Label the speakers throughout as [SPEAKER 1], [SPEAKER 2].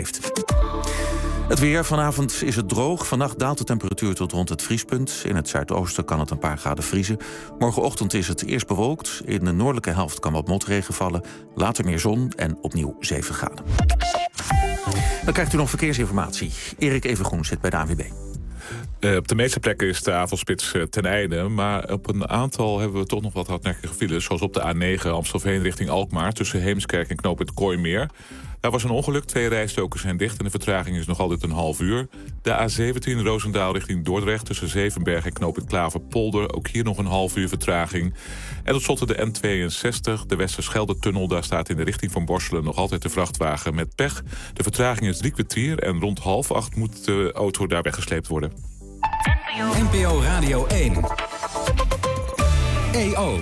[SPEAKER 1] heeft. Het weer. Vanavond is het droog. Vannacht daalt de temperatuur tot rond het vriespunt. In het zuidoosten kan het een paar graden vriezen. Morgenochtend is het eerst bewolkt. In de noordelijke helft kan wat motregen vallen. Later meer zon en opnieuw 7 graden. Dan krijgt u nog verkeersinformatie. Erik Evengroen zit bij de ANWB.
[SPEAKER 2] Op de meeste plekken is de avondspits ten einde. Maar op een aantal hebben we toch nog wat hardnekkige files. Zoals op de A9 Amstelveen richting Alkmaar. Tussen Heemskerk en knooppunt Kooimeer. Daar was een ongeluk, 2 rijstroken zijn dicht en de vertraging is nog altijd een half uur. De A17 Roosendaal richting Dordrecht tussen Zevenberg en knooppunt Klaverpolder. Ook hier nog een half uur vertraging. En tot slot de N62, de Westerschelde-tunnel. Daar staat in de richting van Borselen nog altijd de vrachtwagen met pech. De vertraging is 3 kwartier en rond 7:30 moet de auto daar weggesleept worden.
[SPEAKER 3] NPO Radio 1. EO.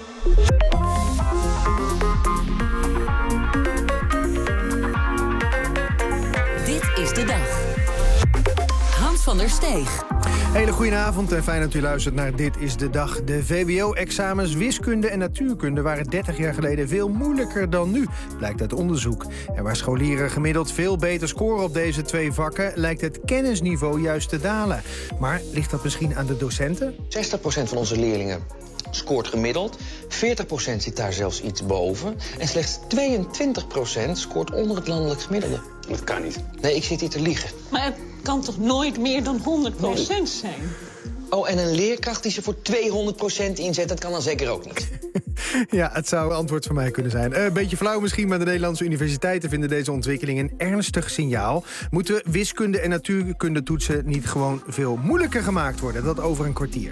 [SPEAKER 4] Dit is de dag. Hans van der Steeg.
[SPEAKER 5] Hele goedenavond en fijn dat u luistert naar Dit is de Dag. De VWO-examens wiskunde en natuurkunde waren 30 jaar geleden veel moeilijker dan nu, blijkt uit onderzoek. En waar scholieren gemiddeld veel beter scoren op deze 2 vakken, lijkt het kennisniveau juist te dalen. Maar ligt dat misschien aan de docenten?
[SPEAKER 6] 60% van onze leerlingen scoort gemiddeld. 40% zit daar zelfs iets boven. En slechts 22% scoort onder het landelijk gemiddelde.
[SPEAKER 7] Dat kan niet.
[SPEAKER 6] Nee, ik zit hier te liegen.
[SPEAKER 8] Maar het kan toch nooit meer dan 100% zijn?
[SPEAKER 6] Oh, en een leerkracht die ze voor 200% inzet, dat kan dan zeker ook niet.
[SPEAKER 5] Ja, het zou een antwoord van mij kunnen zijn. Een beetje flauw misschien, maar de Nederlandse universiteiten vinden deze ontwikkeling een ernstig signaal. Moeten wiskunde en natuurkunde toetsen niet gewoon veel moeilijker gemaakt worden? Dat over een kwartier.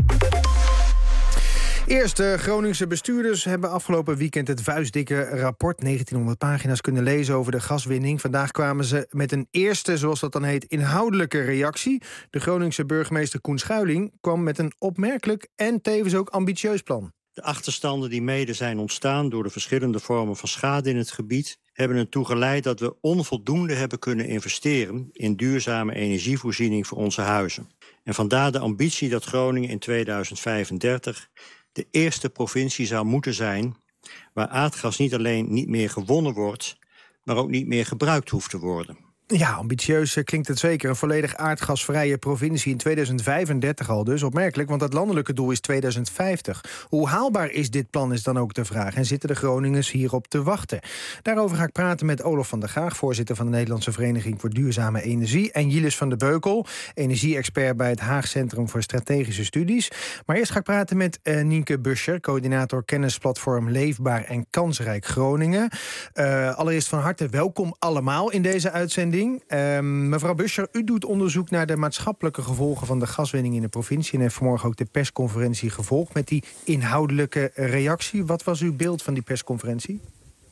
[SPEAKER 5] Eerst, de Groningse bestuurders hebben afgelopen weekend het vuistdikke rapport 1900 pagina's kunnen lezen over de gaswinning. Vandaag kwamen ze met een eerste, zoals dat dan heet, inhoudelijke reactie. De Groningse burgemeester Koen Schuiling kwam met een opmerkelijk en tevens ook ambitieus plan.
[SPEAKER 9] De achterstanden die mede zijn ontstaan door de verschillende vormen van schade in het gebied hebben ertoe geleid dat we onvoldoende hebben kunnen investeren in duurzame energievoorziening voor onze huizen. En vandaar de ambitie dat Groningen in 2035 de eerste provincie zou moeten zijn waar aardgas niet alleen niet meer gewonnen wordt, maar ook niet meer gebruikt hoeft te worden.
[SPEAKER 5] Ja, ambitieus klinkt het zeker. Een volledig aardgasvrije provincie in 2035 al dus. Opmerkelijk, want het landelijke doel is 2050. Hoe haalbaar is dit plan is dan ook de vraag. En zitten de Groningers hierop te wachten? Daarover ga ik praten met Olof van der Gaag, voorzitter van de Nederlandse Vereniging voor Duurzame Energie, en Jilis van de Beukel, energie-expert bij het Haag Centrum voor Strategische Studies. Maar eerst ga ik praten met Nienke Buscher, coördinator kennisplatform Leefbaar en Kansrijk Groningen. Allereerst van harte welkom allemaal in deze uitzending. Mevrouw Buscher, u doet onderzoek naar de maatschappelijke gevolgen van de gaswinning in de provincie en heeft vanmorgen ook de persconferentie gevolgd met die inhoudelijke reactie. Wat was uw beeld van die persconferentie?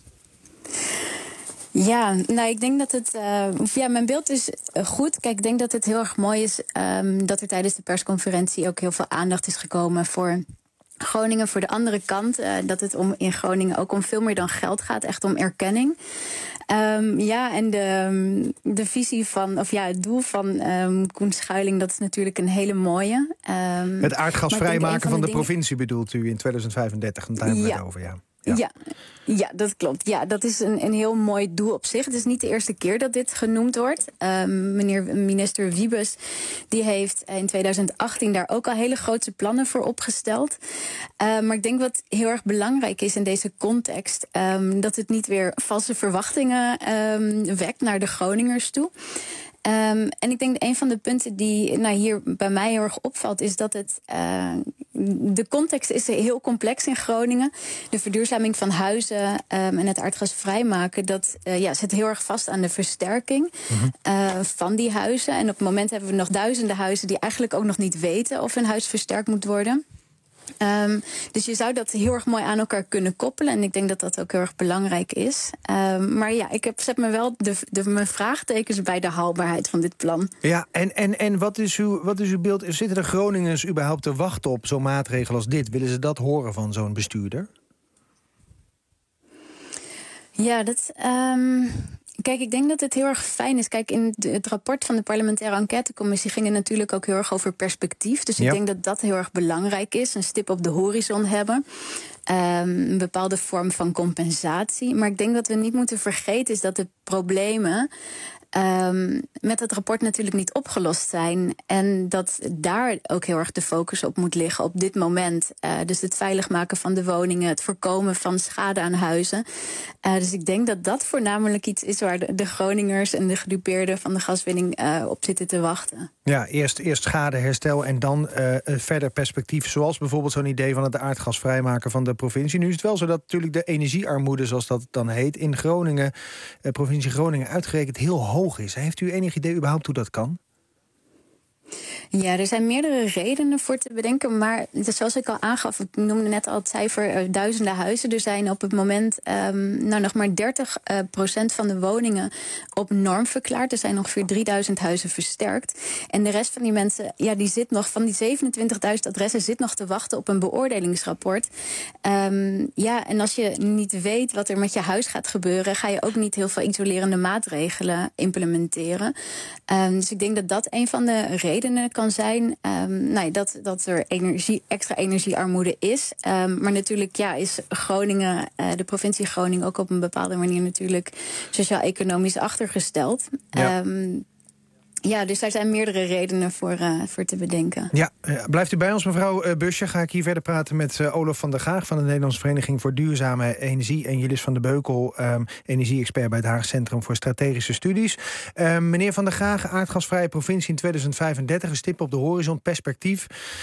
[SPEAKER 10] Ja, nou, ik denk dat het... mijn beeld is goed. Kijk, ik denk dat het heel erg mooi is dat er tijdens de persconferentie ook heel veel aandacht is gekomen voor Groningen, voor de andere kant. Dat het in Groningen ook om veel meer dan geld gaat, echt om erkenning. En de visie van, het doel van Koen Schuiling, dat is natuurlijk een hele mooie.
[SPEAKER 5] Het aardgas vrijmaken van de provincie bedoelt u in 2035, daar hebben we het over, ja.
[SPEAKER 10] Ja, dat klopt. Ja, dat is een heel mooi doel op zich. Het is niet de eerste keer dat dit genoemd wordt. Minister Wiebes die heeft in 2018 daar ook al hele grote plannen voor opgesteld. Maar ik denk wat heel erg belangrijk is in deze context, dat het niet weer valse verwachtingen wekt naar de Groningers toe. En ik denk een van de punten die hier bij mij heel erg opvalt, is dat de context is heel complex in Groningen. De verduurzaming van huizen en het aardgas vrijmaken, dat zit heel erg vast aan de versterking van die huizen. En op het moment hebben we nog duizenden huizen die eigenlijk ook nog niet weten of hun huis versterkt moet worden. Dus je zou dat heel erg mooi aan elkaar kunnen koppelen. En ik denk dat dat ook heel erg belangrijk is. Maar ja, zet me wel mijn vraagtekens bij de haalbaarheid van dit plan.
[SPEAKER 5] Ja, en wat is uw beeld? Zitten de Groningers überhaupt te wachten op zo'n maatregel als dit? Willen ze dat horen van zo'n bestuurder?
[SPEAKER 10] Ja, dat... Kijk, ik denk dat het heel erg fijn is. Kijk, in het rapport van de parlementaire enquêtecommissie ging het natuurlijk ook heel erg over perspectief. Dus ik denk dat dat heel erg belangrijk is. Een stip op de horizon hebben. Een bepaalde vorm van compensatie. Maar ik denk dat we niet moeten vergeten is dat de problemen met het rapport natuurlijk niet opgelost zijn. En dat daar ook heel erg de focus op moet liggen op dit moment. Dus het veilig maken van de woningen, het voorkomen van schade aan huizen. Dus ik denk dat dat voornamelijk iets is waar de Groningers en de gedupeerden van de gaswinning op zitten te wachten.
[SPEAKER 5] Ja, eerst schadeherstel en dan verder perspectief. Zoals bijvoorbeeld zo'n idee van het aardgas vrijmaken van de provincie. Nu is het wel zo dat natuurlijk de energiearmoede, zoals dat dan heet, in Groningen, provincie Groningen, uitgerekend heel hoog is. Heeft u enig idee überhaupt hoe dat kan?
[SPEAKER 10] Ja, er zijn meerdere redenen voor te bedenken. Maar zoals ik al aangaf, ik noemde net al het cijfer duizenden huizen. Er zijn op het moment nog maar 30% van de woningen op norm verklaard. Er zijn ongeveer 3000 huizen versterkt. En de rest van die mensen, die zit nog, van die 27.000 adressen, zit nog te wachten op een beoordelingsrapport. En als je niet weet wat er met je huis gaat gebeuren, ga je ook niet heel veel isolerende maatregelen implementeren. Dus ik denk dat dat een van de redenen kan zijn dat er extra energiearmoede is. Maar natuurlijk is Groningen, de provincie Groningen, ook op een bepaalde manier natuurlijk sociaal-economisch achtergesteld. Ja. Dus daar zijn meerdere redenen voor te bedenken. Ja,
[SPEAKER 5] blijft u bij ons, mevrouw Busje. Ga ik hier verder praten met Olaf van der Gaag van de Nederlandse Vereniging voor Duurzame Energie en Jillis van der Beukel, energie-expert bij het Haag Centrum voor Strategische Studies. Meneer van der Gaag, aardgasvrije provincie in 2035, een stip op de horizon, perspectief.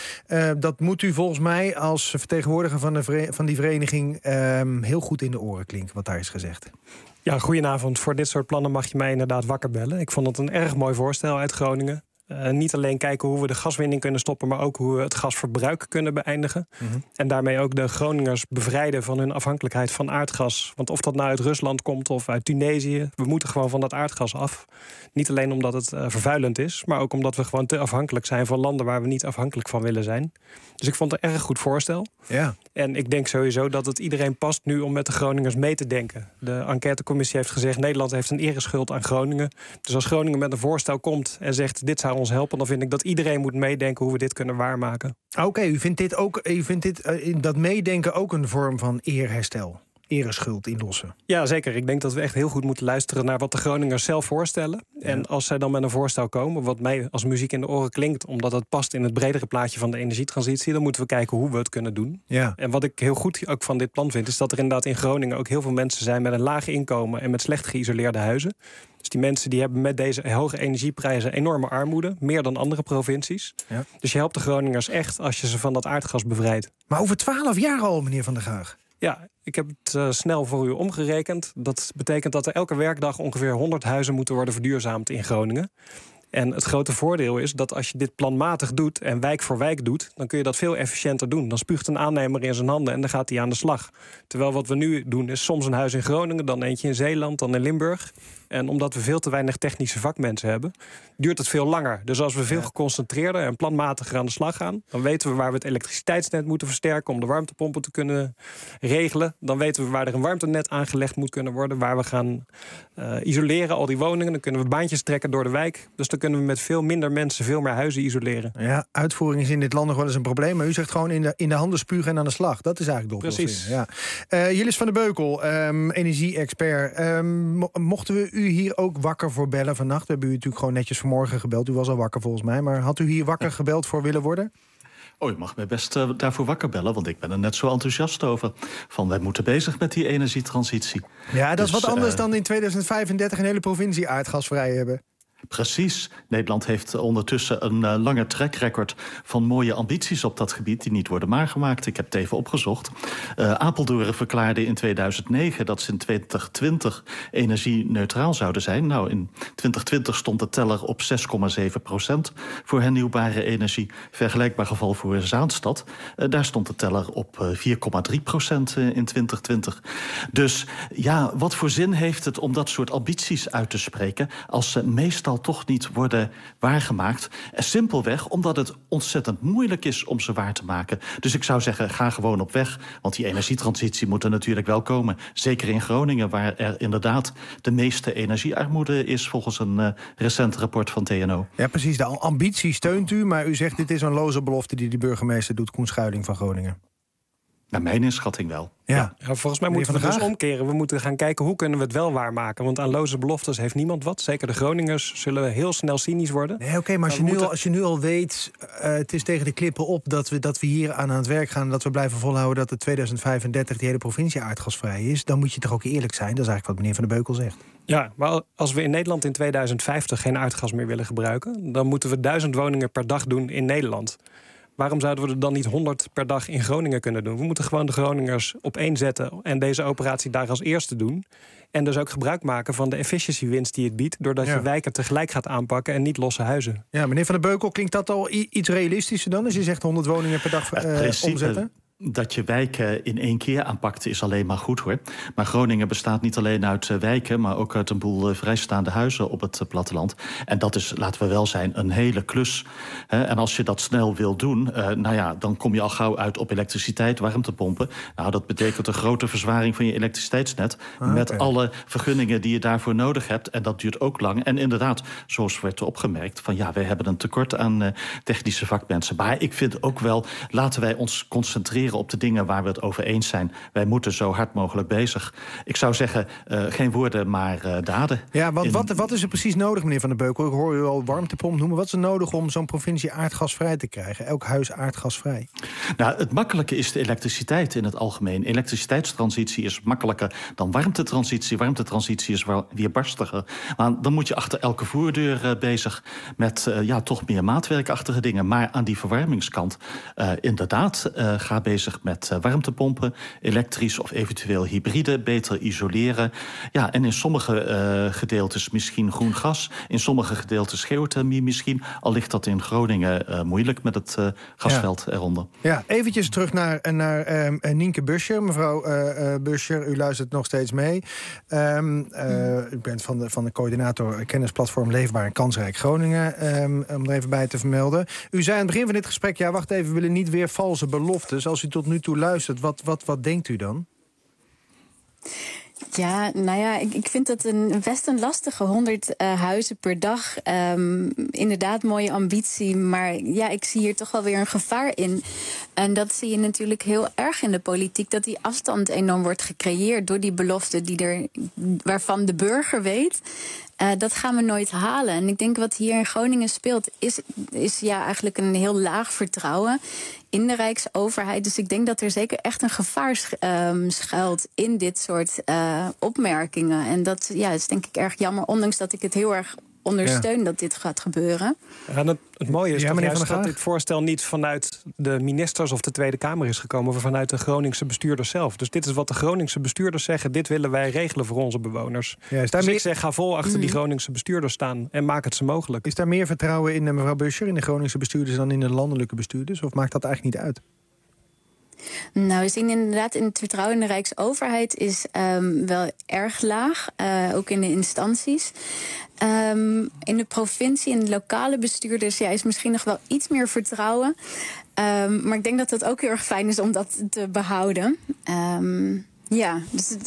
[SPEAKER 5] Dat moet u volgens mij als vertegenwoordiger van die vereniging heel goed in de oren klinken, wat daar is gezegd.
[SPEAKER 7] Ja, goedenavond. Voor dit soort plannen mag je mij inderdaad wakker bellen. Ik vond het een erg mooi voorstel uit Groningen. Niet alleen kijken hoe we de gaswinning kunnen stoppen, maar ook hoe we het gasverbruik kunnen beëindigen. Mm-hmm. En daarmee ook de Groningers bevrijden van hun afhankelijkheid van aardgas. Want of dat nou uit Rusland komt of uit Tunesië, we moeten gewoon van dat aardgas af. Niet alleen omdat het vervuilend is, maar ook omdat we gewoon te afhankelijk zijn van landen waar we niet afhankelijk van willen zijn. Dus ik vond het een erg goed voorstel. Ja. En ik denk sowieso dat het iedereen past nu om met de Groningers mee te denken. De enquêtecommissie heeft gezegd, Nederland heeft een ereschuld aan Groningen. Dus als Groningen met een voorstel komt en zegt, dit zou ons helpen, dan vind ik dat iedereen moet meedenken hoe we dit kunnen waarmaken. Oké, u vindt dit dat meedenken ook een vorm van eerherstel? Ereschuld inlossen. Ja, zeker. Ik denk dat we echt heel goed moeten luisteren naar wat de Groningers zelf voorstellen. Ja. En als zij dan met een voorstel komen, wat mij als muziek in de oren klinkt, omdat het past in het bredere plaatje van de energietransitie, dan moeten we kijken hoe we het kunnen doen. Ja. En wat ik heel goed ook van dit plan vind, is dat er inderdaad in Groningen ook heel veel mensen zijn met een laag inkomen en met slecht geïsoleerde huizen. Dus die mensen die hebben met deze hoge energieprijzen enorme armoede, meer dan andere provincies. Ja. Dus je helpt de Groningers echt als je ze van dat aardgas bevrijdt. Maar over 12 jaar al, meneer Van der Gaag. Ja, ik heb het snel voor u omgerekend. Dat betekent dat er elke werkdag ongeveer 100 huizen moeten worden verduurzaamd in Groningen. En het grote voordeel is dat als je dit planmatig doet en wijk voor wijk doet, dan kun je dat veel efficiënter doen. Dan spuugt een aannemer in zijn handen en dan gaat hij aan de slag. Terwijl wat we nu doen is soms een huis in Groningen, dan eentje in Zeeland, dan in Limburg. En omdat we veel te weinig technische vakmensen hebben, duurt het veel langer. Dus als we veel geconcentreerder en planmatiger aan de slag gaan, dan weten we waar we het elektriciteitsnet moeten versterken om de warmtepompen te kunnen regelen. Dan weten we waar er een warmtenet aangelegd moet kunnen worden, waar we gaan isoleren, al die woningen. Dan kunnen we baantjes trekken door de wijk. Dus dan kunnen we met veel minder mensen veel meer huizen isoleren. Ja, uitvoering is in dit land nog wel eens een probleem, maar u zegt gewoon in de handen spugen en aan de slag. Dat is eigenlijk de oplossing. Precies. Ja. Jillis van der Beukel, energie-expert. Mochten we u hier ook wakker voor bellen vannacht? We hebben u natuurlijk gewoon netjes vanmorgen gebeld. U was al wakker volgens mij. Maar had u hier wakker gebeld voor willen worden?
[SPEAKER 11] Oh, je mag mij best daarvoor wakker bellen, want ik ben er net zo enthousiast over. Van, wij moeten bezig met die energietransitie. Ja, dat is wat anders dan in 2035 een hele provincie aardgasvrij hebben. Precies. Nederland heeft ondertussen een lange track record van mooie ambities op dat gebied die niet worden waargemaakt. Ik heb het even opgezocht. Apeldoorn verklaarde in 2009 dat ze in 2020 energie-neutraal zouden zijn. Nou, in 2020 stond de teller op 6,7% voor hernieuwbare energie. Vergelijkbaar geval voor Zaanstad. Daar stond de teller op 4,3% in 2020. Dus ja, wat voor zin heeft het om dat soort ambities uit te spreken als ze meestal zal toch niet worden waargemaakt. Simpelweg omdat het ontzettend moeilijk is om ze waar te maken. Dus ik zou zeggen, ga gewoon op weg. Want die energietransitie moet er natuurlijk wel komen. Zeker in Groningen, waar er inderdaad de meeste energiearmoede is, volgens een recent rapport van TNO.
[SPEAKER 5] Ja, precies. De ambitie steunt u, maar u zegt dit is een loze belofte die de burgemeester doet, Koen Schuiling van Groningen.
[SPEAKER 11] Naar mijn inschatting wel.
[SPEAKER 5] Ja.
[SPEAKER 7] Volgens mij moeten we dus omkeren. We moeten gaan kijken hoe kunnen we het wel waarmaken. Want aan loze beloftes heeft niemand wat. Zeker de Groningers zullen heel snel cynisch worden.
[SPEAKER 5] Nee, oké, maar als je nu al weet, het is tegen de klippen op dat we hier aan het werk gaan, dat we blijven volhouden dat het 2035 die hele provincie aardgasvrij is, dan moet je toch ook eerlijk zijn. Dat is eigenlijk wat meneer Van der Beukel zegt.
[SPEAKER 7] Ja, maar als we in Nederland in 2050 geen aardgas meer willen gebruiken, dan moeten we 1000 woningen per dag doen in Nederland. Waarom zouden we er dan niet 100 per dag in Groningen kunnen doen? We moeten gewoon de Groningers op één zetten en deze operatie daar als eerste doen. En dus ook gebruik maken van de efficiëntiewinst die het biedt, doordat je wijken tegelijk gaat aanpakken en niet losse huizen. Ja,
[SPEAKER 5] meneer Van der Beukel, klinkt dat al iets realistischer dan? Als je zegt 100 woningen per dag omzetten?
[SPEAKER 11] Dat je wijken in één keer aanpakt is alleen maar goed, hoor. Maar Groningen bestaat niet alleen uit wijken, maar ook uit een boel vrijstaande huizen op het platteland. En dat is, laten we wel zijn, een hele klus. En als je dat snel wil doen, dan kom je al gauw uit op elektriciteit, warmtepompen. Nou, dat betekent een grote verzwaring van je elektriciteitsnet, met alle vergunningen die je daarvoor nodig hebt. En dat duurt ook lang. En inderdaad, zoals werd opgemerkt, wij hebben een tekort aan technische vakmensen. Maar ik vind ook wel, laten wij ons concentreren op de dingen waar we het over eens zijn. Wij moeten zo hard mogelijk bezig. Ik zou zeggen, geen woorden, maar daden.
[SPEAKER 5] Ja, want wat is er precies nodig, meneer Van der Beukel? Ik hoor u al warmtepomp noemen. Wat is er nodig om zo'n provincie aardgasvrij te krijgen? Elk huis aardgasvrij?
[SPEAKER 11] Nou, het makkelijke is de elektriciteit in het algemeen. Elektriciteitstransitie is makkelijker dan warmtetransitie. Warmtetransitie is wel weerbarstiger. Maar dan moet je achter elke voordeur bezig met toch meer maatwerkachtige dingen. Maar aan die verwarmingskant, inderdaad, ga bezig met warmtepompen, elektrisch of eventueel hybride, beter isoleren. Ja, en in sommige gedeeltes misschien groen gas, in sommige gedeeltes geothermie misschien. Al ligt dat in Groningen moeilijk met het gasveld eronder.
[SPEAKER 5] Ja, eventjes terug naar Nienke Buscher. Mevrouw Buscher, u luistert nog steeds mee. U bent van de coördinator kennisplatform Leefbaar en Kansrijk Groningen, om er even bij te vermelden. U zei aan het begin van dit gesprek, wacht even, we willen niet weer valse beloftes. Als u tot nu toe luistert, wat denkt u dan?
[SPEAKER 10] Ja, ik vind dat best een lastige 100 huizen per dag. Inderdaad, mooie ambitie. Maar ik zie hier toch wel weer een gevaar in. En dat zie je natuurlijk heel erg in de politiek. Dat die afstand enorm wordt gecreëerd door die beloften waarvan de burger weet. Dat gaan we nooit halen. En ik denk wat hier in Groningen speelt, is eigenlijk een heel laag vertrouwen in de Rijksoverheid. Dus ik denk dat er zeker echt een gevaar schuilt in dit soort opmerkingen. En dat is denk ik erg jammer, ondanks dat ik het heel erg ondersteun dat dit gaat gebeuren.
[SPEAKER 7] Ja, het mooie is toch juist dat dit voorstel niet vanuit de ministers of de Tweede Kamer is gekomen, maar vanuit de Groningse bestuurders zelf. Dus dit is wat de Groningse bestuurders zeggen. Dit willen wij regelen voor onze bewoners. Ja, dus ik zeg, ga vol achter die Groningse bestuurders staan en maak het ze mogelijk.
[SPEAKER 5] Is daar meer vertrouwen in, mevrouw Buscher, in de Groningse bestuurders dan in de landelijke bestuurders? Of maakt dat eigenlijk niet uit?
[SPEAKER 10] Nou, we zien inderdaad in het vertrouwen in de Rijksoverheid is wel erg laag. Ook in de instanties. In de provincie en de lokale bestuurders is misschien nog wel iets meer vertrouwen. Maar ik denk dat het ook heel erg fijn is om dat te behouden. Dus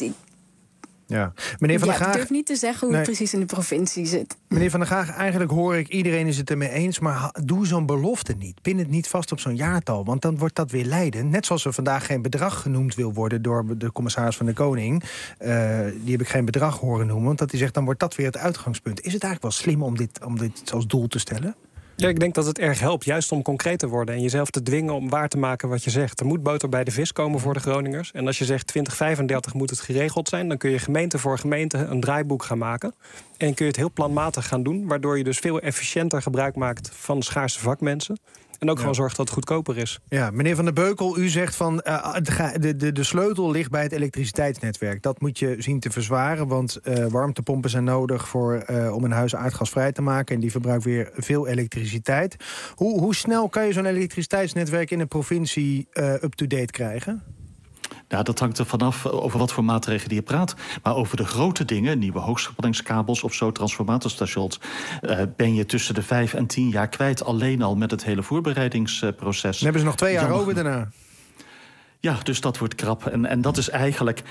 [SPEAKER 5] meneer Van der Graag,
[SPEAKER 10] ik durf niet te zeggen hoe het precies in de provincie zit.
[SPEAKER 5] Meneer Van der Graag, eigenlijk hoor ik, iedereen is het ermee eens, maar doe zo'n belofte niet. Pin het niet vast op zo'n jaartal, want dan wordt dat weer leidend. Net zoals er vandaag geen bedrag genoemd wil worden door de commissaris van de Koning. Die heb ik geen bedrag horen noemen, want dat hij zegt, dan wordt dat weer het uitgangspunt. Is het eigenlijk wel slim om dit als doel te stellen?
[SPEAKER 7] Ja, ik denk dat het erg helpt, juist om concreet te worden en jezelf te dwingen om waar te maken wat je zegt. Er moet boter bij de vis komen voor de Groningers. En als je zegt 2035 moet het geregeld zijn, dan kun je gemeente voor gemeente een draaiboek gaan maken. En kun je het heel planmatig gaan doen, waardoor je dus veel efficiënter gebruik maakt van schaarse vakmensen. En ook gewoon zorgt dat het goedkoper is. Ja,
[SPEAKER 5] meneer Van der Beukel, u zegt van de sleutel ligt bij het elektriciteitsnetwerk. Dat moet je zien te verzwaren, want warmtepompen zijn nodig om een huis aardgasvrij te maken. En die verbruikt weer veel elektriciteit. Hoe snel kan je zo'n elektriciteitsnetwerk in een provincie up-to-date krijgen?
[SPEAKER 11] Ja, dat hangt er vanaf over wat voor maatregelen je praat. Maar over de grote dingen, nieuwe hoogspanningskabels of zo, transformatorstations, ben je tussen de 5 en 10 jaar kwijt. Alleen al met het hele voorbereidingsproces.
[SPEAKER 5] Dan hebben ze nog 2 jaar over daarna.
[SPEAKER 11] Ja, dus dat wordt krap. En dat is eigenlijk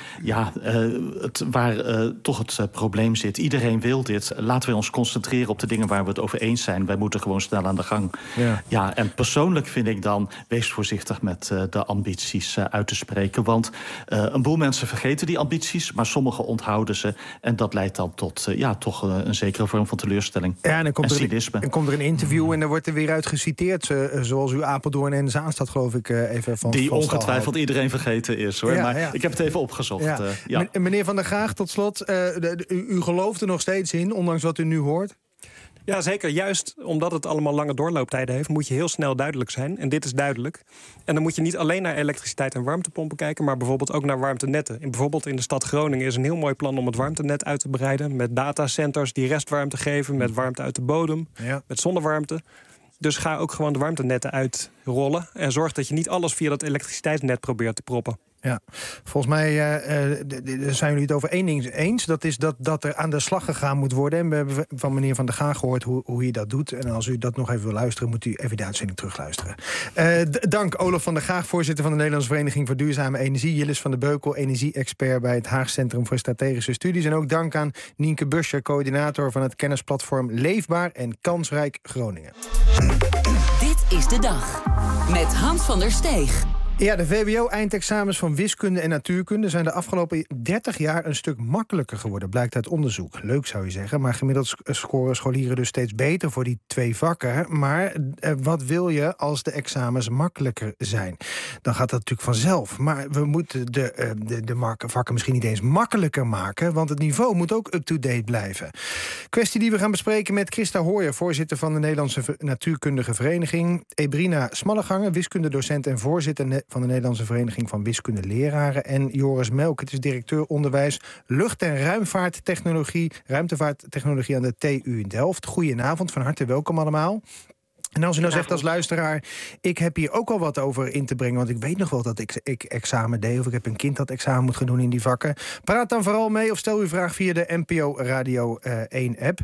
[SPEAKER 11] waar toch het probleem zit. Iedereen wil dit. Laten we ons concentreren op de dingen waar we het over eens zijn. Wij moeten gewoon snel aan de gang. Ja, en persoonlijk vind ik dan, wees voorzichtig met de ambities uit te spreken. Want een boel mensen vergeten die ambities, maar sommigen onthouden ze. En dat leidt dan tot toch een zekere vorm van teleurstelling. Ja, en
[SPEAKER 5] dan komt er een interview en daar wordt er weer uit geciteerd. Zoals u Apeldoorn en Zaanstad, geloof ik, even van.
[SPEAKER 11] Die ongetwijfeld iedereen vergeten is, hoor. Maar ik heb het even opgezocht.
[SPEAKER 5] Meneer Van der Graag, tot slot. U gelooft er nog steeds in, ondanks wat u nu hoort?
[SPEAKER 7] Ja, zeker. Juist omdat het allemaal lange doorlooptijden heeft, moet je heel snel duidelijk zijn. En dit is duidelijk. En dan moet je niet alleen naar elektriciteit en warmtepompen kijken, maar bijvoorbeeld ook naar warmtenetten. Bijvoorbeeld in de stad Groningen is een heel mooi plan om het warmtenet uit te breiden. Met datacenters die restwarmte geven, met warmte uit de bodem, met zonnewarmte. Dus ga ook gewoon de warmtenetten uitrollen. En zorg dat je niet alles via dat elektriciteitsnet probeert te proppen.
[SPEAKER 5] Ja, volgens mij zijn jullie het over één ding eens. Dat is dat er aan de slag gegaan moet worden. En we hebben van meneer Van der Graag gehoord hoe je dat doet. En als u dat nog even wil luisteren, moet u even de uitzending terugluisteren. Dank Olaf van der Graag, voorzitter van de Nederlandse Vereniging voor Duurzame Energie. Jillis van der Beukel, energie-expert bij het Haag Centrum voor Strategische Studies. En ook dank aan Nienke Buscher, coördinator van het kennisplatform Leefbaar en Kansrijk Groningen.
[SPEAKER 4] Dit is de dag met Hans van der Steeg.
[SPEAKER 5] Ja, de VWO-eindexamens van wiskunde en natuurkunde zijn de afgelopen 30 jaar een stuk makkelijker geworden, blijkt uit onderzoek. Leuk zou je zeggen, maar gemiddeld scoren scholieren dus steeds beter voor die 2 vakken. Maar wat wil je als de examens makkelijker zijn? Dan gaat dat natuurlijk vanzelf. Maar we moeten de vakken misschien niet eens makkelijker maken, want het niveau moet ook up-to-date blijven. Kwestie die we gaan bespreken met Christa Hooyer, voorzitter van de Nederlandse Natuurkundige Vereniging. Ebrina Smalleganger, wiskundedocent en voorzitter van de Nederlandse Vereniging van Wiskundeleraren. En Joris Melk, het is directeur onderwijs lucht- en ruimtevaarttechnologie aan de TU in Delft. Goedenavond, van harte welkom allemaal. En als u nou zegt als luisteraar, ik heb hier ook al wat over in te brengen, want ik weet nog wel dat ik examen deed, of ik heb een kind dat examen moet gaan doen in die vakken. Praat dan vooral mee of stel uw vraag via de NPO Radio 1 app.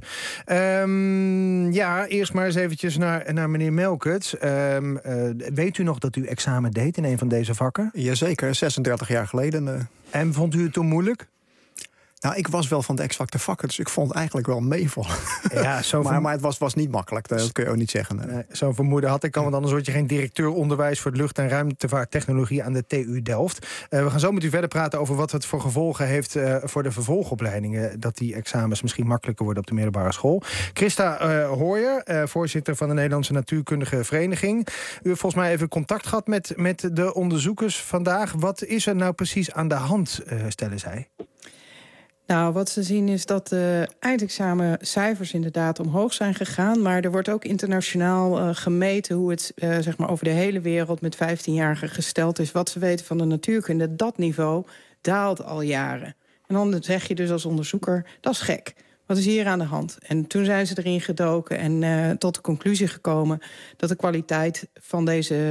[SPEAKER 5] Eerst maar eens eventjes naar meneer Melkert. Weet u nog dat u examen deed in een van deze vakken?
[SPEAKER 12] Jazeker, 36 jaar geleden.
[SPEAKER 5] En vond u het toen moeilijk?
[SPEAKER 12] Nou, ik was wel van de exacte vakken, dus ik vond het eigenlijk wel meevallen. Ja, maar het was niet makkelijk, dat kun je ook niet zeggen. Nee.
[SPEAKER 5] Zo'n vermoeden had ik al, want anders word je geen directeur onderwijs voor lucht- en ruimtevaarttechnologie aan de TU Delft. We gaan zo met u verder praten over wat het voor gevolgen heeft voor de vervolgopleidingen, dat die examens misschien makkelijker worden op de middelbare school. Christa Hooyer, voorzitter van de Nederlandse Natuurkundige Vereniging. U heeft volgens mij even contact gehad met de onderzoekers vandaag. Wat is er nou precies aan de hand, stellen zij?
[SPEAKER 13] Nou, wat ze zien is dat de eindexamencijfers inderdaad omhoog zijn gegaan. Maar er wordt ook internationaal gemeten hoe het over de hele wereld met 15-jarigen gesteld is. Wat ze weten van de natuurkunde, dat niveau daalt al jaren. En dan zeg je dus als onderzoeker, dat is gek. Wat is hier aan de hand? En toen zijn ze erin gedoken en tot de conclusie gekomen dat de kwaliteit van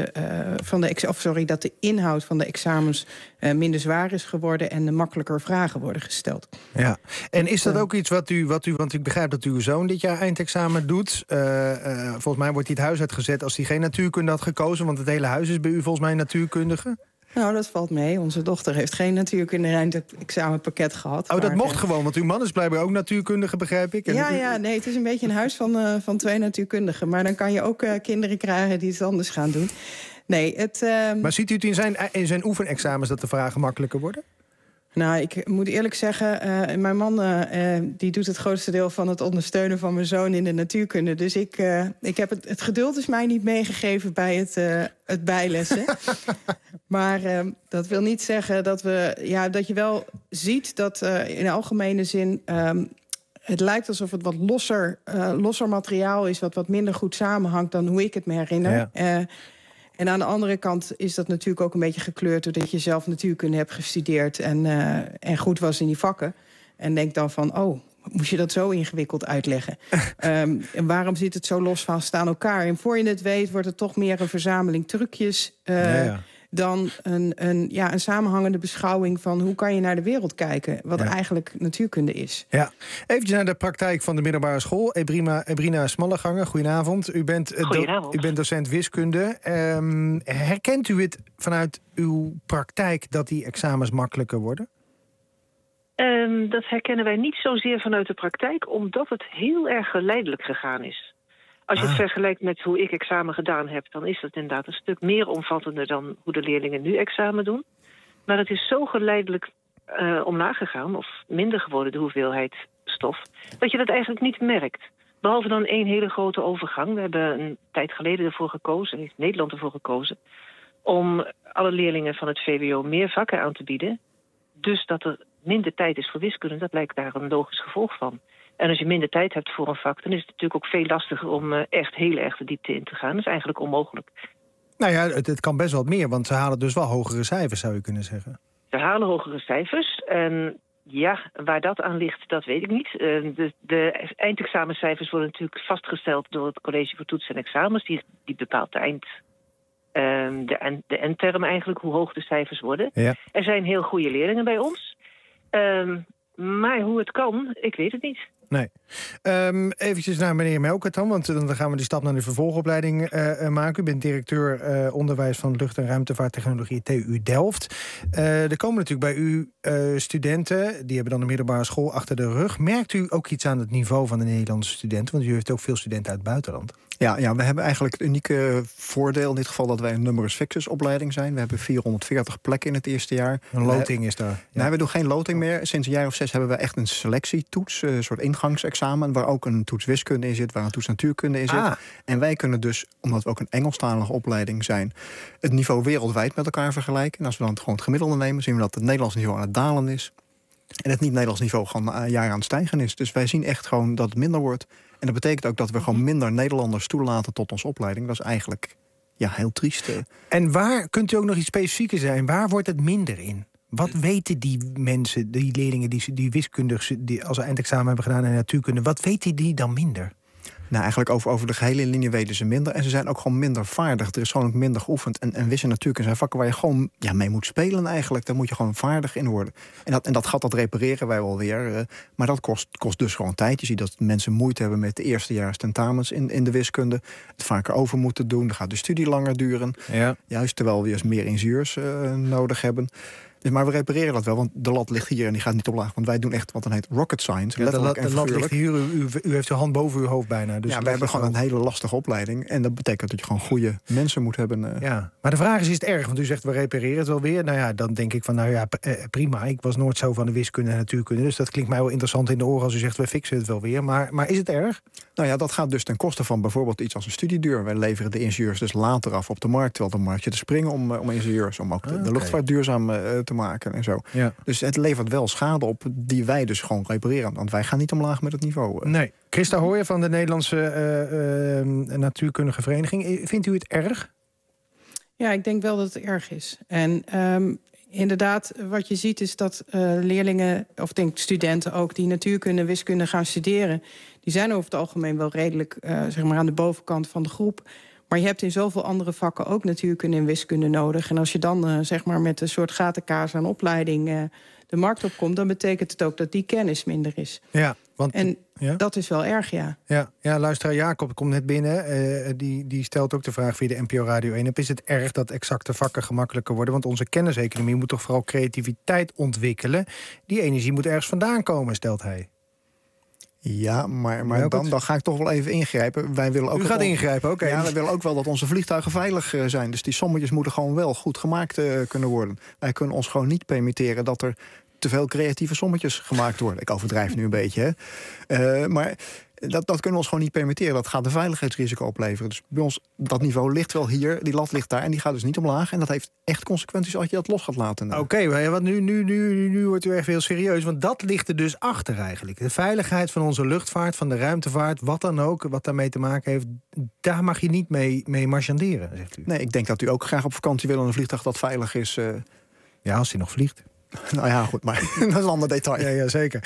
[SPEAKER 13] dat de inhoud van de examens minder zwaar is geworden en er makkelijker vragen worden gesteld.
[SPEAKER 5] Ja, en is dat ook iets wat u, want ik begrijp dat uw zoon dit jaar eindexamen doet. Volgens mij wordt hij het huis uitgezet als hij geen natuurkunde had gekozen, want het hele huis is bij u volgens mij natuurkundige.
[SPEAKER 13] Nou, dat valt mee. Onze dochter heeft geen natuurkunde eindexamenpakket gehad.
[SPEAKER 5] Oh, dat mocht gewoon, want uw man is blijkbaar ook natuurkundige, begrijp ik.
[SPEAKER 13] Nee, het is een beetje een huis van 2 natuurkundigen. Maar dan kan je ook kinderen krijgen die het anders gaan doen. Nee,
[SPEAKER 5] Maar ziet u het in zijn oefenexamens dat de vragen makkelijker worden?
[SPEAKER 13] Nou, ik moet eerlijk zeggen, mijn man die doet het grootste deel van het ondersteunen van mijn zoon in de natuurkunde. Dus ik heb het geduld is mij niet meegegeven bij het bijlessen. Maar dat wil niet zeggen dat dat je wel ziet dat in algemene zin het lijkt alsof het wat losser materiaal is, wat minder goed samenhangt dan hoe ik het me herinner. Ja. En aan de andere kant is dat natuurlijk ook een beetje gekleurd doordat je zelf natuurkunde hebt gestudeerd en goed was in die vakken. En denk dan van, moest je dat zo ingewikkeld uitleggen? En waarom zit het zo los van staan elkaar? En voor je het weet wordt het toch meer een verzameling trucjes dan een samenhangende beschouwing van hoe kan je naar de wereld kijken, wat eigenlijk natuurkunde is.
[SPEAKER 5] Ja, eventjes naar de praktijk van de middelbare school. Ebrina Smalleganger, goedenavond. U bent docent wiskunde. Herkent u het vanuit uw praktijk dat die examens makkelijker worden?
[SPEAKER 14] Dat herkennen wij niet zozeer vanuit de praktijk, omdat het heel erg geleidelijk gegaan is. Als je het vergelijkt met hoe ik examen gedaan heb, dan is het inderdaad een stuk meer omvattender dan hoe de leerlingen nu examen doen. Maar het is zo geleidelijk omlaag gegaan, of minder geworden, de hoeveelheid stof, dat je dat eigenlijk niet merkt. Behalve dan één hele grote overgang. We hebben een tijd geleden ervoor gekozen, heeft Nederland ervoor gekozen, om alle leerlingen van het VWO meer vakken aan te bieden. Dus dat er minder tijd is voor wiskunde, dat lijkt daar een logisch gevolg van. En als je minder tijd hebt voor een vak, dan is het natuurlijk ook veel lastiger om echt heel erg de diepte in te gaan. Dat is eigenlijk onmogelijk.
[SPEAKER 5] Nou ja, het kan best wat meer, want ze halen dus wel hogere cijfers, zou je kunnen zeggen.
[SPEAKER 14] Ze halen hogere cijfers. En ja, waar dat aan ligt, dat weet ik niet. De eindexamencijfers worden natuurlijk vastgesteld door het College voor Toetsen en Examens. Die bepaalt de eindterm eigenlijk, hoe hoog de cijfers worden. Ja. Er zijn heel goede leerlingen bij ons. Maar hoe het kan, ik weet het niet.
[SPEAKER 5] Nee. Eventjes naar meneer Melkert dan, want dan gaan we die stap naar de vervolgopleiding maken. U bent directeur onderwijs van lucht- en ruimtevaarttechnologie TU Delft. Er komen natuurlijk bij u studenten, die hebben dan de middelbare school achter de rug. Merkt u ook iets aan het niveau van de Nederlandse studenten? Want u heeft ook veel studenten uit het buitenland.
[SPEAKER 12] Ja, we hebben eigenlijk het unieke voordeel in dit geval dat wij een numerus fixus opleiding zijn. We hebben 440 plekken in het eerste jaar.
[SPEAKER 5] Een loting is daar. Ja.
[SPEAKER 12] Nee, we doen geen loting meer. Sinds een jaar of 6 hebben we echt een selectietoets, een soort ingangsexamen, waar ook een toets wiskunde in zit, waar een toets natuurkunde in zit. En wij kunnen dus, omdat we ook een Engelstalige opleiding zijn, het niveau wereldwijd met elkaar vergelijken. En als we dan gewoon het gemiddelde nemen, zien we dat het Nederlands niveau aan het dalen is. En het niet-Nederlands niveau gewoon jaar aan het stijgen is. Dus wij zien echt gewoon dat het minder wordt. En dat betekent ook dat we gewoon minder Nederlanders toelaten tot onze opleiding. Dat is eigenlijk heel triest.
[SPEAKER 5] En waar, kunt u ook nog iets specifieker zijn, waar wordt het minder in? Wat weten die mensen, die leerlingen die wiskundig, die als ze eindexamen hebben gedaan en natuurkunde, wat weten die dan minder?
[SPEAKER 12] Nou, eigenlijk over de gehele linie weten ze minder. En ze zijn ook gewoon minder vaardig. Er is gewoon ook minder geoefend. En wiskunde en natuurkunde zijn vakken waar je gewoon mee moet spelen eigenlijk. Daar moet je gewoon vaardig in worden. En dat gat, dat repareren wij wel weer. Maar dat kost dus gewoon tijd. Je ziet dat mensen moeite hebben met de eerstejaars tentamens in de wiskunde. Het vaker over moeten doen. Dan gaat de studie langer duren. Ja. Juist terwijl we juist meer ingenieurs nodig hebben. Maar we repareren dat wel, want de lat ligt hier en die gaat niet omlaag. Want wij doen echt wat dan heet rocket science.
[SPEAKER 5] Ja, de lat ligt hier, u heeft de hand boven uw hoofd bijna. Dus
[SPEAKER 12] we hebben gewoon een hele lastige opleiding. En dat betekent dat je gewoon goede mensen moet hebben.
[SPEAKER 5] Ja, maar de vraag is het erg? Want u zegt, we repareren het wel weer. Nou ja, dan denk ik van, prima. Ik was nooit zo van de wiskunde en natuurkunde. Dus dat klinkt mij wel interessant in de oren als u zegt, we fixen het wel weer. Maar is het erg?
[SPEAKER 12] Nou ja, dat gaat dus ten koste van bijvoorbeeld iets als een studieduur. Wij leveren de ingenieurs dus later af op de markt. Terwijl de markt zit te springen om ingenieurs, om ook de luchtvaart duurzaam te maken en zo. Ja. Dus het levert wel schade op die wij dus gewoon repareren. Want wij gaan niet omlaag met het niveau.
[SPEAKER 5] Nee. Christa Hooyer van de Nederlandse Natuurkundige Vereniging. Vindt u het erg?
[SPEAKER 13] Ja, ik denk wel dat het erg is. En inderdaad, wat je ziet is dat leerlingen, of denk studenten ook, die natuurkunde en wiskunde gaan studeren, die zijn over het algemeen wel redelijk aan de bovenkant van de groep. Maar je hebt in zoveel andere vakken ook natuurkunde en wiskunde nodig. En als je dan met een soort gatenkaas aan opleiding de markt opkomt, dan betekent het ook dat die kennis minder is.
[SPEAKER 5] Ja,
[SPEAKER 13] dat is wel erg, ja.
[SPEAKER 5] Ja, luisteraar Jacob komt net binnen. Die stelt ook de vraag via de NPO Radio 1. Is het erg dat exacte vakken gemakkelijker worden? Want onze kenniseconomie moet toch vooral creativiteit ontwikkelen. Die energie moet ergens vandaan komen, stelt hij.
[SPEAKER 12] Ja, maar dan ga ik toch wel even ingrijpen. Wij willen ook
[SPEAKER 5] U gaat ingrijpen, oké.
[SPEAKER 12] Ja, wij willen ook wel dat onze vliegtuigen veilig zijn. Dus die sommetjes moeten gewoon wel goed gemaakt kunnen worden. Wij kunnen ons gewoon niet permitteren dat er te veel creatieve sommetjes gemaakt worden. Ik overdrijf nu een beetje, hè. Maar dat kunnen we ons gewoon niet permitteren. Dat gaat een veiligheidsrisico opleveren. Dus bij ons, dat niveau ligt wel hier, die lat ligt daar en die gaat dus niet omlaag. En dat heeft echt consequenties als je dat los gaat laten.
[SPEAKER 5] Oké, want nu wordt u echt heel serieus. Want dat ligt er dus achter eigenlijk. De veiligheid van onze luchtvaart, van de ruimtevaart, wat dan ook, wat daarmee te maken heeft, daar mag je niet mee marchanderen, zegt u.
[SPEAKER 12] Nee, ik denk dat u ook graag op vakantie wil in een vliegtuig dat veilig is.
[SPEAKER 5] Ja, als hij nog vliegt.
[SPEAKER 12] Nou ja, goed, maar dat is een ander detail.
[SPEAKER 5] Ja, zeker.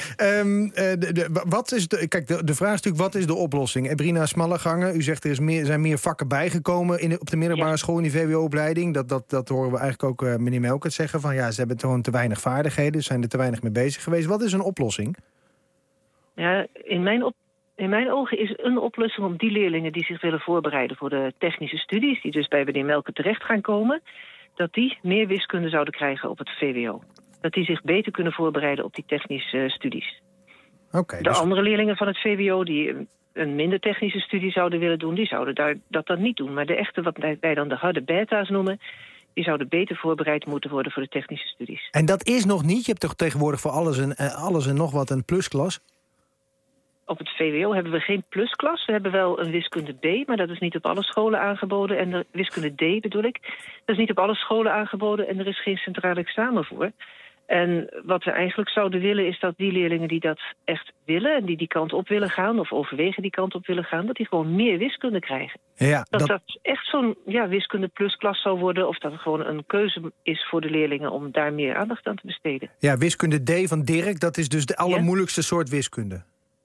[SPEAKER 5] De vraag is natuurlijk, wat is de oplossing? Ebrina Smalleganger, u zegt zijn meer vakken bijgekomen op de middelbare school in die VWO-opleiding. Dat horen we eigenlijk ook meneer Melkert zeggen. Van ja, ze hebben gewoon te weinig vaardigheden, zijn er te weinig mee bezig geweest. Wat is een oplossing?
[SPEAKER 14] Ja, in mijn ogen is een oplossing om die leerlingen die zich willen voorbereiden voor de technische studies, die dus bij meneer Melkert terecht gaan komen, dat die meer wiskunde zouden krijgen op het VWO. Dat die zich beter kunnen voorbereiden op die technische studies. De andere leerlingen van het VWO die een minder technische studie zouden willen doen, die zouden dat dan niet doen. Maar de echte, wat wij dan de harde beta's noemen, die zouden beter voorbereid moeten worden voor de technische studies.
[SPEAKER 5] En dat is nog niet? Je hebt toch tegenwoordig voor alles en nog wat een plusklas?
[SPEAKER 14] Op het VWO hebben we geen plusklas. We hebben wel een wiskunde B, maar dat is niet op alle scholen aangeboden. En de wiskunde D bedoel ik. Dat is niet op alle scholen aangeboden en er is geen centraal examen voor. En wat we eigenlijk zouden willen is dat die leerlingen die dat echt willen en die kant op willen gaan of overwegen die kant op willen gaan, dat die gewoon meer wiskunde krijgen. Ja, dat echt zo'n wiskunde plusklas zou worden of dat het gewoon een keuze is voor de leerlingen om daar meer aandacht aan te besteden.
[SPEAKER 5] Ja, wiskunde D van Dirk, dat is dus de allermoeilijkste soort wiskunde.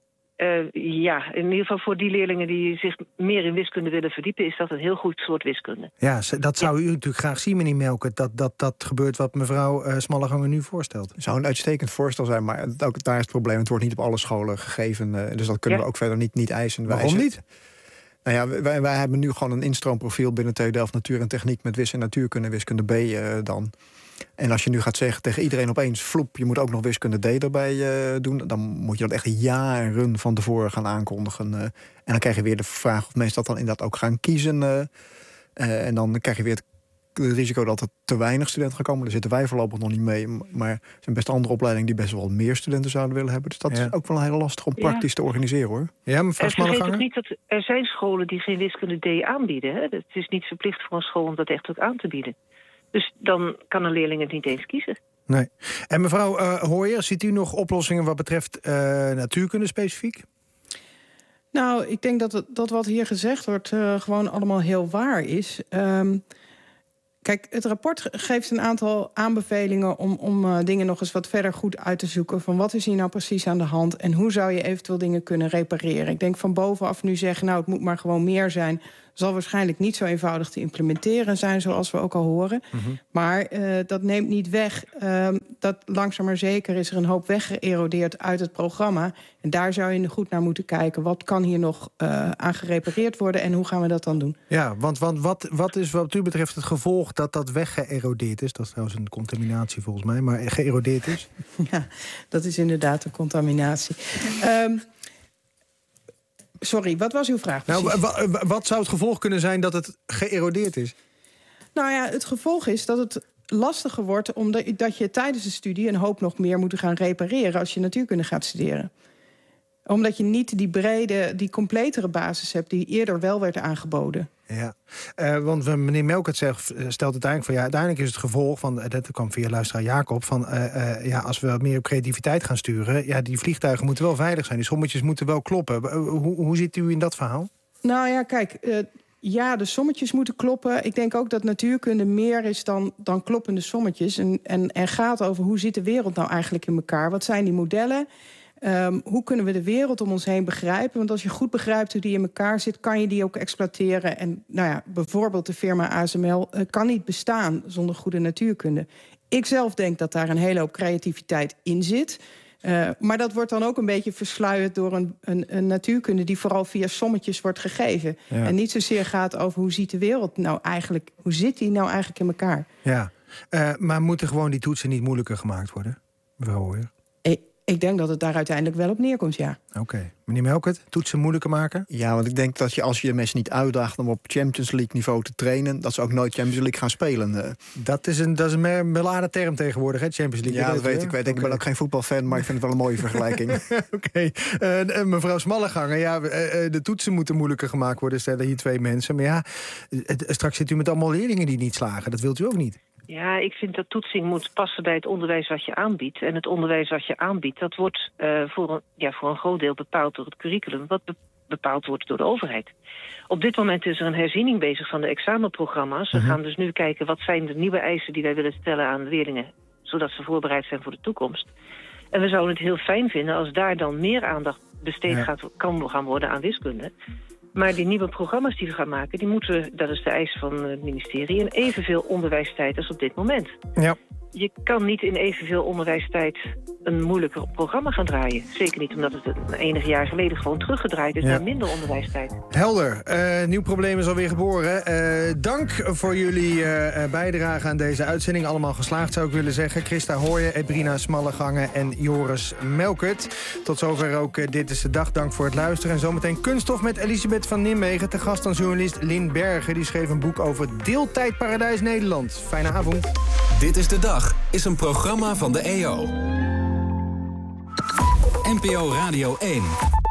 [SPEAKER 14] In ieder geval voor die leerlingen die zich meer in wiskunde willen verdiepen, is dat een heel goed soort wiskunde. Ja,
[SPEAKER 5] dat zou u natuurlijk graag zien, meneer Melkert, dat gebeurt wat mevrouw Smalleganger nu voorstelt.
[SPEAKER 12] Het zou een uitstekend voorstel zijn, maar ook daar is het probleem. Het wordt niet op alle scholen gegeven, dus dat kunnen we ook verder niet eisen.
[SPEAKER 5] Waarom niet?
[SPEAKER 12] Nou ja, wij hebben nu gewoon een instroomprofiel binnen TU Delft Natuur en Techniek met wis- en natuurkunde, wiskunde B dan. En als je nu gaat zeggen tegen iedereen opeens, vloep, je moet ook nog wiskunde D erbij doen, dan moet je dat echt jaren van tevoren gaan aankondigen. En dan krijg je weer de vraag of mensen dat dan inderdaad ook gaan kiezen. En dan krijg je weer het risico dat er te weinig studenten gaan komen. Daar zitten wij voorlopig nog niet mee. Maar er zijn best andere opleidingen die best wel meer studenten zouden willen hebben. Dus dat is ook wel heel lastig om praktisch te organiseren, hoor.
[SPEAKER 5] Ja, mevrouw Smalleganger?
[SPEAKER 14] Vergeet ook niet dat er zijn scholen die geen wiskunde D aanbieden. Hè? Het is niet verplicht voor een school om dat echt ook aan te bieden. Dus dan kan een leerling het niet eens kiezen.
[SPEAKER 5] Nee. En mevrouw Hooyer, ziet u nog oplossingen wat betreft natuurkunde specifiek?
[SPEAKER 13] Nou, ik denk dat wat hier gezegd wordt gewoon allemaal heel waar is. Kijk, het rapport geeft een aantal aanbevelingen om dingen nog eens wat verder goed uit te zoeken. Van wat is hier nou precies aan de hand en hoe zou je eventueel dingen kunnen repareren? Ik denk van bovenaf nu zeggen, nou het moet maar gewoon meer zijn, zal waarschijnlijk niet zo eenvoudig te implementeren zijn, zoals we ook al horen. Mm-hmm. Maar dat neemt niet weg dat langzaam maar zeker is er een hoop weggeërodeerd uit het programma. En daar zou je goed naar moeten kijken. Wat kan hier nog aan gerepareerd worden en hoe gaan we dat dan doen?
[SPEAKER 5] Ja, want wat is wat u betreft het gevolg dat weggeërodeerd is? Dat is trouwens een contaminatie volgens mij, maar geërodeerd is?
[SPEAKER 13] Ja, dat is inderdaad een contaminatie. Sorry, wat was uw vraag precies?
[SPEAKER 5] Nou, wat zou het gevolg kunnen zijn dat het geërodeerd is?
[SPEAKER 13] Nou ja, het gevolg is dat het lastiger wordt omdat je tijdens de studie een hoop nog meer moet gaan repareren als je natuurkunde gaat studeren. Omdat je niet die completere basis hebt die eerder wel werd aangeboden.
[SPEAKER 5] Ja, want meneer Melkert stelt uiteindelijk van uiteindelijk is het gevolg van, dat kwam via luisteraar Jacob, van als we meer op creativiteit gaan sturen, die vliegtuigen moeten wel veilig zijn, die sommetjes moeten wel kloppen. Hoe zit u in dat verhaal? Nou ja, kijk, de sommetjes moeten kloppen. Ik denk ook dat natuurkunde meer is dan kloppende sommetjes en gaat over hoe zit de wereld nou eigenlijk in elkaar? Wat zijn die modellen? Hoe kunnen we de wereld om ons heen begrijpen? Want als je goed begrijpt hoe die in elkaar zit, kan je die ook exploiteren. En bijvoorbeeld de firma ASML kan niet bestaan zonder goede natuurkunde. Ik zelf denk dat daar een hele hoop creativiteit in zit. Maar dat wordt dan ook een beetje versluierd door een natuurkunde die vooral via sommetjes wordt gegeven. Ja. En niet zozeer gaat over hoe ziet de wereld nou eigenlijk, hoe zit die nou eigenlijk in elkaar? Ja, maar moeten gewoon die toetsen niet moeilijker gemaakt worden, mevrouw Hooyer?
[SPEAKER 13] Ik denk dat het daar uiteindelijk wel op neerkomt, ja.
[SPEAKER 5] Oké. Meneer Melkert, toetsen moeilijker maken?
[SPEAKER 12] Ja, want ik denk dat als je de mensen niet uitdaagt om op Champions League niveau te trainen, dat ze ook nooit Champions League gaan spelen.
[SPEAKER 5] Dat is een beladen term tegenwoordig, hè, Champions League.
[SPEAKER 12] Ja, dat weet ik. Ik ben ook geen voetbalfan, maar ik vind het wel een mooie vergelijking.
[SPEAKER 5] Oké. Mevrouw Smalleganger, de toetsen moeten moeilijker gemaakt worden, stellen hier twee mensen. Maar straks zit u met allemaal leerlingen die niet slagen. Dat wilt u ook niet.
[SPEAKER 14] Ja, ik vind dat toetsing moet passen bij het onderwijs wat je aanbiedt. En het onderwijs wat je aanbiedt, dat wordt voor een groot deel bepaald door het curriculum, wat bepaald wordt door de overheid. Op dit moment is er een herziening bezig van de examenprogramma's. We gaan dus nu kijken wat zijn de nieuwe eisen die wij willen stellen aan leerlingen zodat ze voorbereid zijn voor de toekomst. En we zouden het heel fijn vinden als daar dan meer aandacht besteed kan gaan worden aan wiskunde. Maar die nieuwe programma's die we gaan maken, die moeten, dat is de eis van het ministerie, in evenveel onderwijstijd als op dit moment.
[SPEAKER 5] Ja.
[SPEAKER 14] Je kan niet in evenveel onderwijstijd een moeilijker programma gaan draaien. Zeker niet omdat het enige jaar geleden gewoon teruggedraaid is naar minder onderwijstijd.
[SPEAKER 5] Helder. Nieuw probleem is alweer geboren. Dank voor jullie bijdrage aan deze uitzending. Allemaal geslaagd zou ik willen zeggen. Christa Hooyen, Ebrina Smallegange en Joris Melkert. Tot zover ook Dit is de Dag. Dank voor het luisteren. En zometeen Kunststof met Elisabeth van Nimwegen. Te gast aan journalist Lin Bergen. Die schreef een boek over Deeltijdparadijs Nederland. Fijne avond.
[SPEAKER 3] Dit is de Dag is een programma van de EO. NPO Radio 1.